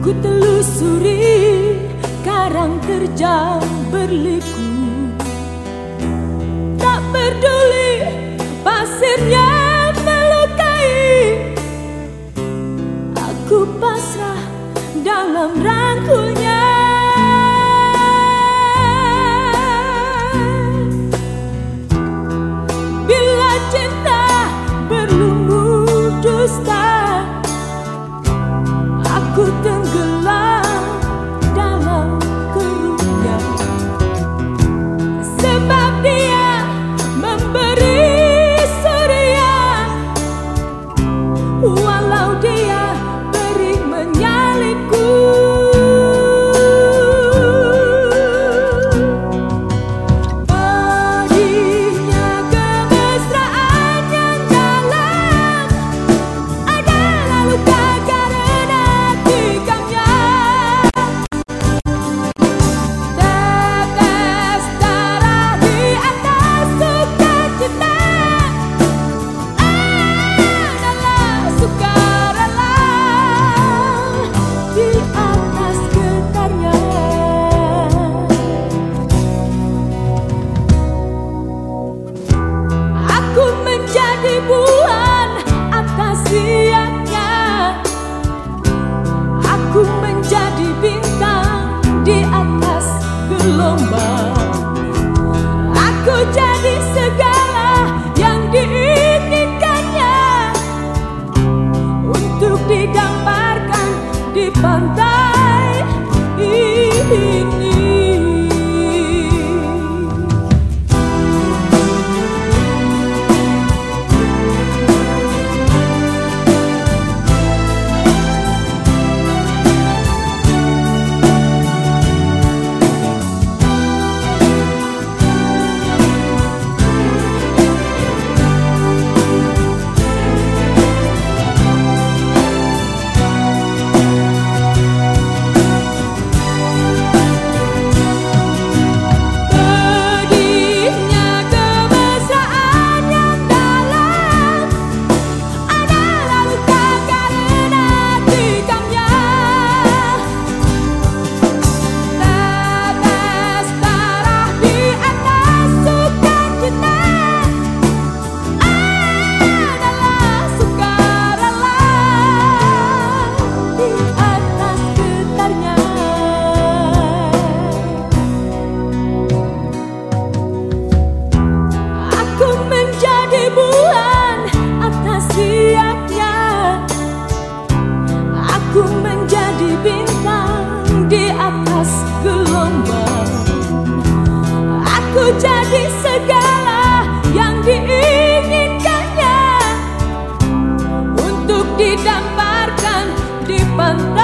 Ku telusuri karang terjang berliku, tak peduli pasirnya melukai. Aku pasrah dalam rangkulnya. Bila cinta berlumur dusta, aku tenggelam dalam keruknya. Sebab dia memberi surya, walau dia beri menyalipku. Pedihnya kemesraan yang dalam adalah luka karena tikamnya. Tetes darah di atas sukacita adalah sukarela di atas getarnya. Aku menjadi bulan atas siaknya. Aku menjadi bintang di atas gelombang. Aku jadi segala yang diinginkannya, untuk didamparkan di pantai ini. Pedihnya kemesraan yang dalam adalah luka karena tikamnya. Tetes darah di atas sukacita adalah sukarela di atas getarnya. Aku menjadi bulan atas siaknya. Aku menjadi bintang di atas gelombang. Aku jadi segala yang diinginkannya, untuk didamparkan di pantai